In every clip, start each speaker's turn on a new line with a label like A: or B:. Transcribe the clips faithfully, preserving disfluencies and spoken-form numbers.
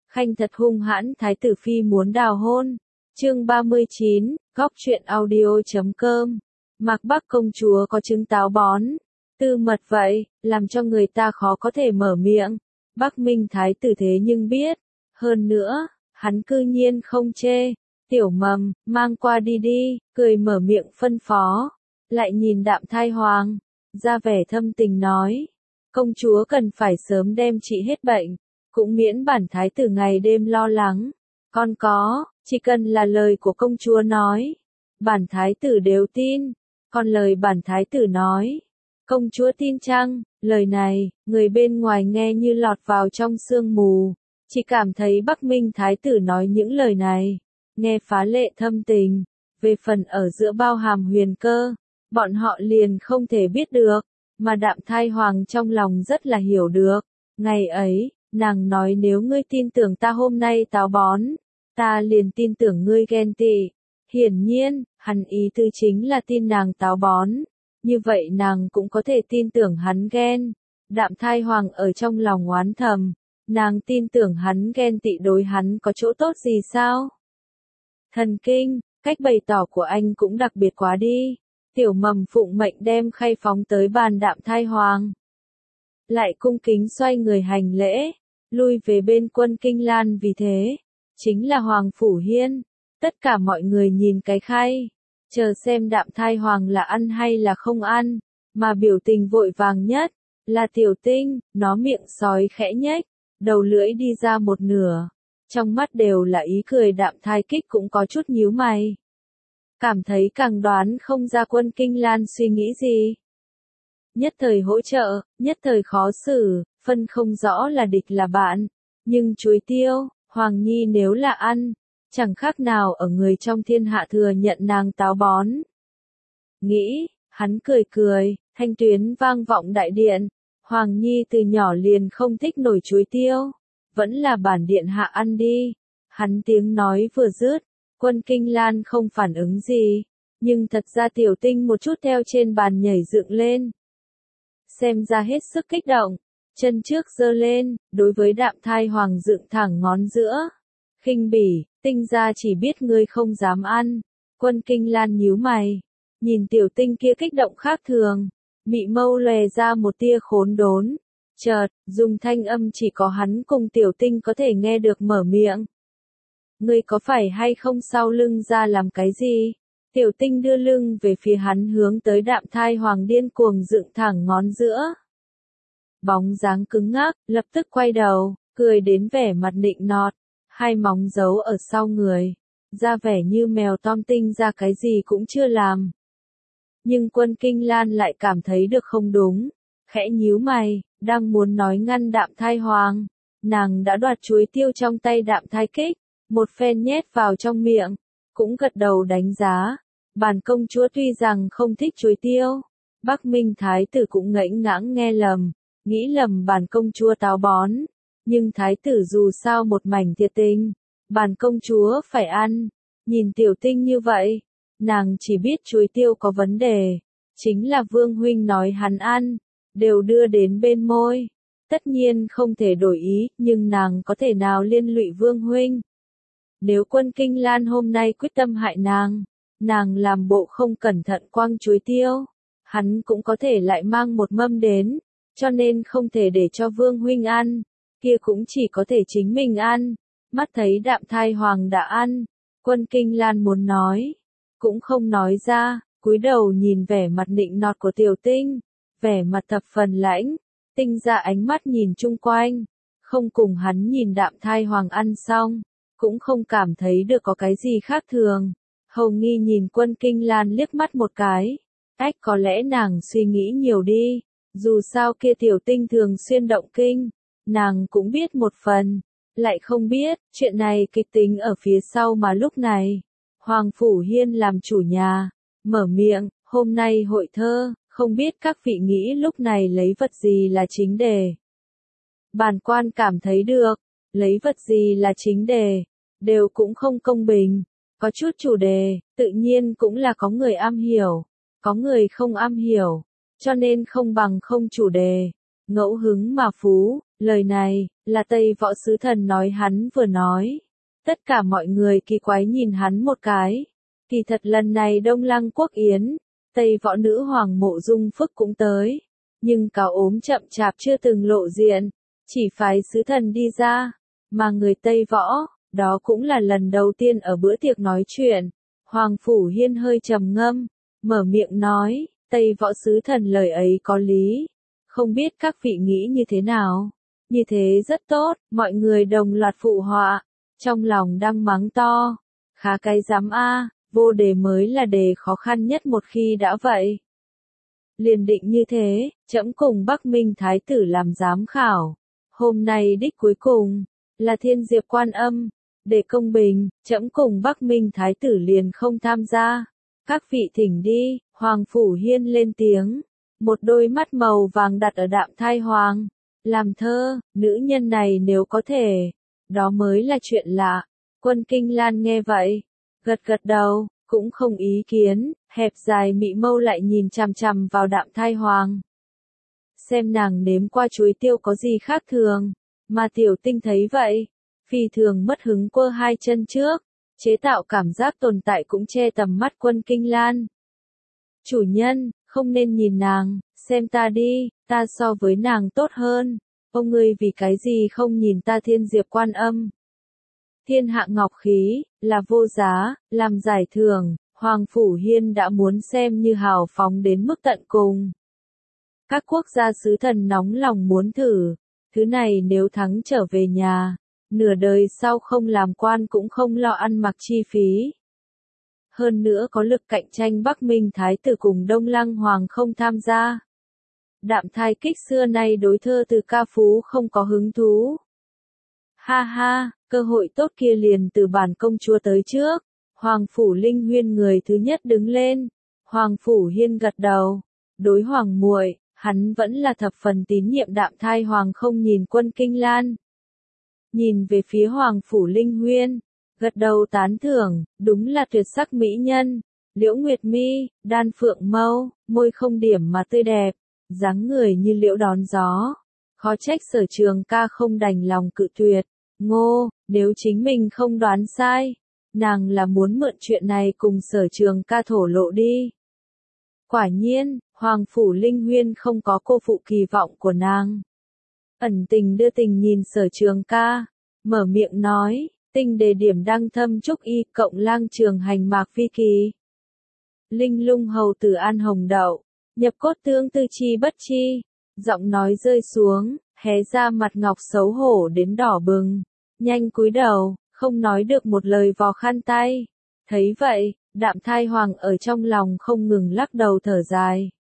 A: Khanh thật hung hãn, thái tử phi muốn đào hôn. Chương ba mươi chín, góc truyện audio chấm com. Mạc Bắc công chúa có trứng táo bón, tư mật vậy, làm cho người ta khó có thể mở miệng. Bắc Minh thái tử thế nhưng biết, hơn nữa, hắn cư nhiên không chê. Tiểu Mầm, mang qua đi đi, cười mở miệng phân phó, lại nhìn Đạm Thai Hoàng, ra vẻ thâm tình nói, công chúa cần phải sớm đem trị hết bệnh, cũng miễn bản thái tử ngày đêm lo lắng. Con có, chỉ cần là lời của công chúa nói, bản thái tử đều tin. Còn lời bản thái tử nói, công chúa tin chăng? Lời này, người bên ngoài nghe như lọt vào trong sương mù, chỉ cảm thấy Bắc Minh thái tử nói những lời này, nghe phá lệ thâm tình. Về phần ở giữa bao hàm huyền cơ, bọn họ liền không thể biết được, mà Đạm Thai Hoàng trong lòng rất là hiểu được. Ngày ấy, nàng nói nếu ngươi tin tưởng ta hôm nay táo bón, ta liền tin tưởng ngươi ghen tị. Hiển nhiên, hắn ý tư chính là tin nàng táo bón, như vậy nàng cũng có thể tin tưởng hắn ghen. Đạm Thai Hoàng ở trong lòng oán thầm, nàng tin tưởng hắn ghen tị đối hắn có chỗ tốt gì sao? Thần kinh, cách bày tỏ của anh cũng đặc biệt quá đi. Tiểu Mầm phụng mệnh đem khay phóng tới bàn Đạm Thai Hoàng. Lại cung kính xoay người hành lễ, lui về bên Quân Kinh Lan. Vì thế, chính là Hoàng Phủ Hiên. Tất cả mọi người nhìn cái khay, chờ xem Đạm Thai Hoàng là ăn hay là không ăn, mà biểu tình vội vàng nhất, là Tiểu Tinh, nó miệng sói khẽ nhếch, đầu lưỡi đi ra một nửa, trong mắt đều là ý cười. Đạm Thai Kích cũng có chút nhíu mày, cảm thấy càng đoán không ra Quân Kinh Lan suy nghĩ gì. Nhất thời hỗ trợ, nhất thời khó xử, phân không rõ là địch là bạn, nhưng chuối tiêu, Hoàng Nhi nếu là ăn, chẳng khác nào ở người trong thiên hạ thừa nhận nàng táo bón. Nghĩ, hắn cười cười, thanh tuyến vang vọng đại điện, Hoàng Nhi từ nhỏ liền không thích nổi chuối tiêu, vẫn là bản điện hạ ăn đi. Hắn tiếng nói vừa dứt, Quân Kinh Lan không phản ứng gì, nhưng thật ra Tiểu Tinh một chút theo trên bàn nhảy dựng lên. Xem ra hết sức kích động, chân trước giơ lên, đối với Đạm Thai Hoàng dựng thẳng ngón giữa. Khinh bỉ, Tinh gia chỉ biết ngươi không dám ăn. Quân Kinh Lan nhíu mày, nhìn Tiểu Tinh kia kích động khác thường, mị mâu lòe ra một tia khốn đốn. Chợt, dùng thanh âm chỉ có hắn cùng Tiểu Tinh có thể nghe được mở miệng. Ngươi có phải hay không sau lưng ra làm cái gì? Tiểu Tinh đưa lưng về phía hắn, hướng tới Đạm Thai Hoàng điên cuồng dựng thẳng ngón giữa. Bóng dáng cứng ngắc, lập tức quay đầu, cười đến vẻ mặt nịnh nọt, hai móng giấu ở sau người, ra vẻ như mèo Tom Tinh ra cái gì cũng chưa làm. Nhưng Quân Kinh Lan lại cảm thấy được không đúng, khẽ nhíu mày, đang muốn nói ngăn Đạm Thai Hoàng, nàng đã đoạt chuối tiêu trong tay Đạm Thai Kích, một phen nhét vào trong miệng, cũng gật đầu đánh giá. Bản công chúa tuy rằng không thích chuối tiêu, Bắc Minh thái tử cũng ngẫnh ngãng nghe lầm, nghĩ lầm bản công chúa táo bón, nhưng thái tử dù sao một mảnh thiệt tình, bản công chúa phải ăn. Nhìn Tiểu Tinh như vậy, nàng chỉ biết chuối tiêu có vấn đề, chính là Vương huynh nói hắn ăn, đều đưa đến bên môi, tất nhiên không thể đổi ý, nhưng nàng có thể nào liên lụy Vương huynh? Nếu Quân Kinh Lan hôm nay quyết tâm hại nàng, nàng làm bộ không cẩn thận quăng chuối tiêu, hắn cũng có thể lại mang một mâm đến, cho nên không thể để cho Vương huynh ăn, kia cũng chỉ có thể chính mình ăn. Mắt thấy Đạm Thai Hoàng đã ăn, Quân Kinh Lan muốn nói, cũng không nói ra, cúi đầu nhìn vẻ mặt nịnh nọt của Tiểu Tinh, vẻ mặt thập phần lãnh. Tinh ra ánh mắt nhìn chung quanh, không cùng hắn nhìn Đạm Thai Hoàng ăn xong, cũng không cảm thấy được có cái gì khác thường. Hầu Nghi nhìn Quân Kinh Lan liếc mắt một cái, ách, có lẽ nàng suy nghĩ nhiều đi, dù sao kia Tiểu Tinh thường xuyên động kinh, nàng cũng biết một phần, lại không biết, chuyện này kịch tính ở phía sau. Mà lúc này, Hoàng Phủ Hiên làm chủ nhà, mở miệng, hôm nay hội thơ, không biết các vị nghĩ lúc này lấy vật gì là chính đề. Bản quan cảm thấy được, lấy vật gì là chính đề, đều cũng không công bình, có chút chủ đề, tự nhiên cũng là có người am hiểu, có người không am hiểu, cho nên không bằng không chủ đề. ngẫu hứng mà phú, lời này, là Tây Võ Sứ Thần nói hắn vừa nói. Tất cả mọi người kỳ quái nhìn hắn một cái. Kỳ thật lần này Đông Lăng Quốc Yến, Tây Võ Nữ Hoàng Mộ Dung Phức cũng tới. Nhưng cáo ốm chậm chạp chưa từng lộ diện, chỉ phái sứ thần đi ra. Mà người Tây Võ, đó cũng là lần đầu tiên ở bữa tiệc nói chuyện. Hoàng Phủ Hiên hơi trầm ngâm, mở miệng nói, Tây Võ sứ thần lời ấy có lý. Không biết các vị nghĩ như thế nào? Như thế rất tốt, mọi người đồng loạt phụ họa. Trong lòng đang mắng to. Khá cái dám a, vô đề mới là đề khó khăn nhất một khi đã vậy. Liền định như thế, trẫm cùng Bắc Minh Thái tử làm giám khảo. Hôm nay đích cuối cùng, là Thiên Diệp Quan Âm. Để công bình, trẫm cùng Bắc Minh Thái tử liền không tham gia. Các vị thỉnh đi, Hoàng Phủ Hiên lên tiếng. Một đôi mắt màu vàng đặt ở Đạm Thai Hoàng. Làm thơ, nữ nhân này nếu có thể, đó mới là chuyện lạ. Quân Kinh Lan nghe vậy, gật gật đầu, cũng không ý kiến, hẹp dài mị mâu lại nhìn chằm chằm vào Đạm Thai Hoàng. Xem nàng nếm qua chuối tiêu có gì khác thường, mà Tiểu Tinh thấy vậy, phi thường mất hứng quơ hai chân trước, chế tạo cảm giác tồn tại cũng che tầm mắt Quân Kinh Lan. Chủ nhân, không nên nhìn nàng, xem ta đi, ta so với nàng tốt hơn, ông ngươi vì cái gì không nhìn ta Thiên Diệp Quan Âm. Thiên hạ ngọc khí, là vô giá, làm giải thưởng, Hoàng Phủ Hiên đã muốn xem như hào phóng đến mức tận cùng. Các quốc gia sứ thần nóng lòng muốn thử, thứ này nếu thắng trở về nhà, nửa đời sau không làm quan cũng không lo ăn mặc chi phí. Hơn nữa có lực cạnh tranh Bắc Minh Thái tử cùng Đông Lăng Hoàng không tham gia. Đạm Thai Kích xưa nay đối thơ từ ca phú không có hứng thú. Ha ha, cơ hội tốt kia liền từ bản công chúa tới trước. Hoàng Phủ Linh Huyên người thứ nhất đứng lên. Hoàng Phủ Hiên gật đầu. Đối Hoàng muội, hắn vẫn là thập phần tín nhiệm Đạm Thai Hoàng không nhìn Quân Kinh Lan. Nhìn về phía Hoàng Phủ Linh Huyên, gật đầu tán thưởng, đúng là tuyệt sắc mỹ nhân. Liễu Nguyệt Mi, đan phượng mâu, môi không điểm mà tươi đẹp, dáng người như liễu đón gió. Khó trách Sở Trường Ca không đành lòng cự tuyệt. Ngô, nếu chính mình không đoán sai, nàng là muốn mượn chuyện này cùng Sở Trường Ca thổ lộ đi. Quả nhiên, Hoàng Phủ Linh Huyên không có cô phụ kỳ vọng của nàng. Ẩn tình đưa tình nhìn Sở Trường Ca, mở miệng nói, tinh đề điểm đăng thâm trúc y cộng lang trường hành mạc phi kỳ. Linh lung hầu tử an hồng đậu, nhập cốt tương tư chi bất chi, giọng nói rơi xuống, hé ra mặt ngọc xấu hổ đến đỏ bừng, nhanh cúi đầu, không nói được một lời vò khăn tay. Thấy vậy, Đạm Thai Hoàng ở trong lòng không ngừng lắc đầu thở dài.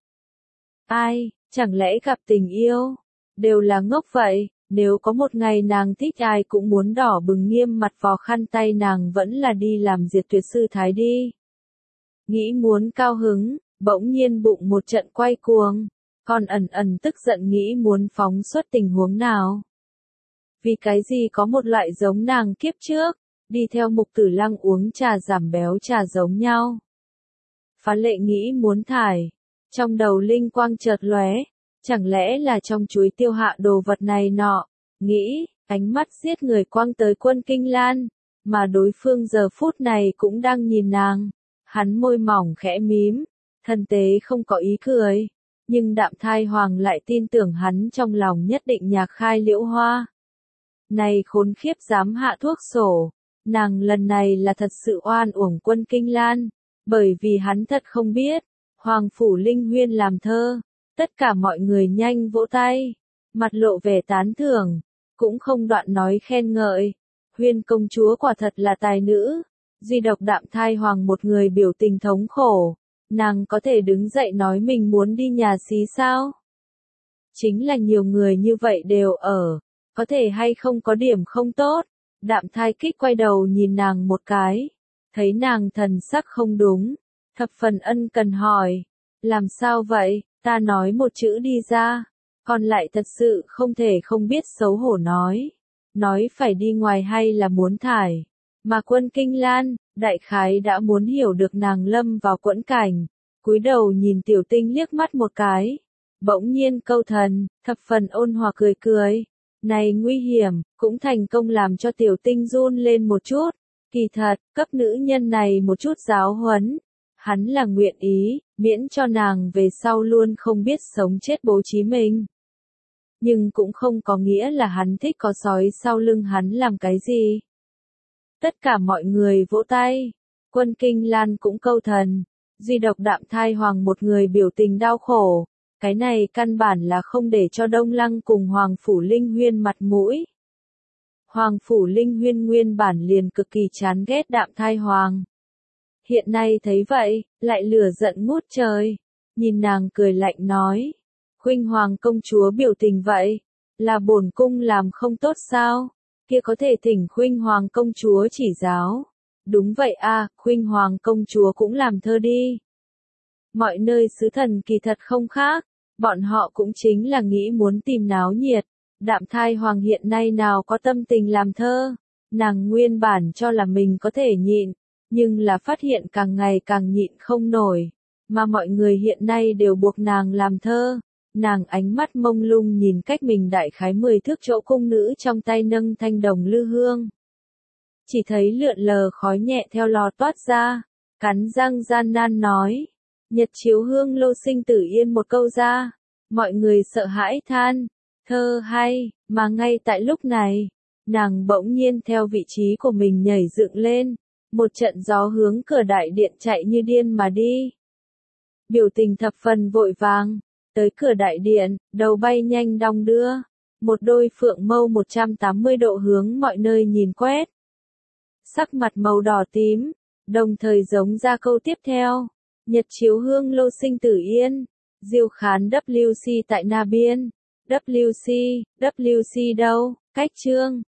A: Ai, chẳng lẽ gặp tình yêu, đều là ngốc vậy, nếu có một ngày nàng thích ai cũng muốn đỏ bừng nghiêm mặt vò khăn tay nàng vẫn là đi làm diệt tuyệt sư thái đi. Nghĩ muốn cao hứng, bỗng nhiên bụng một trận quay cuồng, còn ẩn ẩn tức giận nghĩ muốn phóng xuất tình huống nào. Vì cái gì có một loại giống nàng kiếp trước, đi theo Mục Tử Lăng uống trà giảm béo trà giống nhau. Phá Lệ nghĩ muốn thải, trong đầu linh quang chợt lóe, chẳng lẽ là trong chuối tiêu hạ đồ vật này nọ, nghĩ, ánh mắt giết người quang tới Quân Kinh Lan, mà đối phương giờ phút này cũng đang nhìn nàng. Hắn môi mỏng khẽ mím, thân tế không có ý cười, nhưng Đạm Thai Hoàng lại tin tưởng hắn trong lòng nhất định nhạc khai liễu hoa. Này khốn khiếp dám hạ thuốc sổ, nàng lần này là thật sự oan uổng Quân Kinh Lan, bởi vì hắn thật không biết, Hoàng Phủ Linh Huyên làm thơ, tất cả mọi người nhanh vỗ tay, mặt lộ vẻ tán thưởng, cũng không đoạn nói khen ngợi, Huyên công chúa quả thật là tài nữ. Duy độc Đạm Thai Hoàng một người biểu tình thống khổ, nàng có thể đứng dậy nói mình muốn đi nhà xí sao? Chính là nhiều người như vậy đều ở, có thể hay không có điểm không tốt. Đạm Thai Kích quay đầu nhìn nàng một cái, thấy nàng thần sắc không đúng, thập phần ân cần hỏi, làm sao vậy, ta nói một chữ đi ra, còn lại thật sự không thể không biết xấu hổ nói, nói phải đi ngoài hay là muốn thải. Mà Quân Kinh Lan, đại khái đã muốn hiểu được nàng lâm vào quẫn cảnh, cúi đầu nhìn Tiểu Tinh liếc mắt một cái, bỗng nhiên câu thần, thập phần ôn hòa cười cười. Này nguy hiểm, cũng thành công làm cho tiểu tinh run lên một chút. Kỳ thật, cấp nữ nhân này một chút giáo huấn. Hắn là nguyện ý, miễn cho nàng về sau luôn không biết sống chết bố trí mình. Nhưng cũng không có nghĩa là hắn thích có sói sau lưng hắn làm cái gì. Tất cả mọi người vỗ tay. Quân Kinh Lan cũng câu thần. Duy độc Đạm Thai Hoàng một người biểu tình đau khổ. Cái này căn bản là không để cho Đông Lăng cùng Hoàng Phủ Linh Huyên mặt mũi. Hoàng Phủ Linh Huyên nguyên bản liền cực kỳ chán ghét Đạm Thai Hoàng. Hiện nay thấy vậy, lại lửa giận ngút trời. Nhìn nàng cười lạnh nói. Khuynh Hoàng công chúa biểu tình vậy, là bổn cung làm không tốt sao? Kia có thể thỉnh Khuynh Hoàng công chúa chỉ giáo. Đúng vậy a, Khuynh Hoàng công chúa cũng làm thơ đi. Mọi nơi sứ thần kỳ thật không khác, bọn họ cũng chính là nghĩ muốn tìm náo nhiệt. Đạm Thai Hoàng hiện nay nào có tâm tình làm thơ, nàng nguyên bản cho là mình có thể nhịn, nhưng là phát hiện càng ngày càng nhịn không nổi, mà mọi người hiện nay đều buộc nàng làm thơ. Nàng ánh mắt mông lung nhìn cách mình đại khái mười thước chỗ cung nữ trong tay nâng thanh đồng lư hương. Chỉ thấy lượn lờ khói nhẹ theo lò toát ra, cắn răng gian nan nói. Nhật chiếu hương lô sinh tử yên một câu ra, mọi người sợ hãi than, thơ hay, mà ngay tại lúc này, nàng bỗng nhiên theo vị trí của mình nhảy dựng lên, một trận gió hướng cửa đại điện chạy như điên mà đi. Biểu tình thập phần vội vàng, tới cửa đại điện, đầu bay nhanh đong đưa, một đôi phượng mâu một trăm tám mươi độ hướng mọi nơi nhìn quét. Sắc mặt màu đỏ tím, đồng thời giống ra câu tiếp theo. Nhật chiếu hương lô sinh tử yên, diêu khán W C tại Na Biên, W C, W C đâu, cách chương.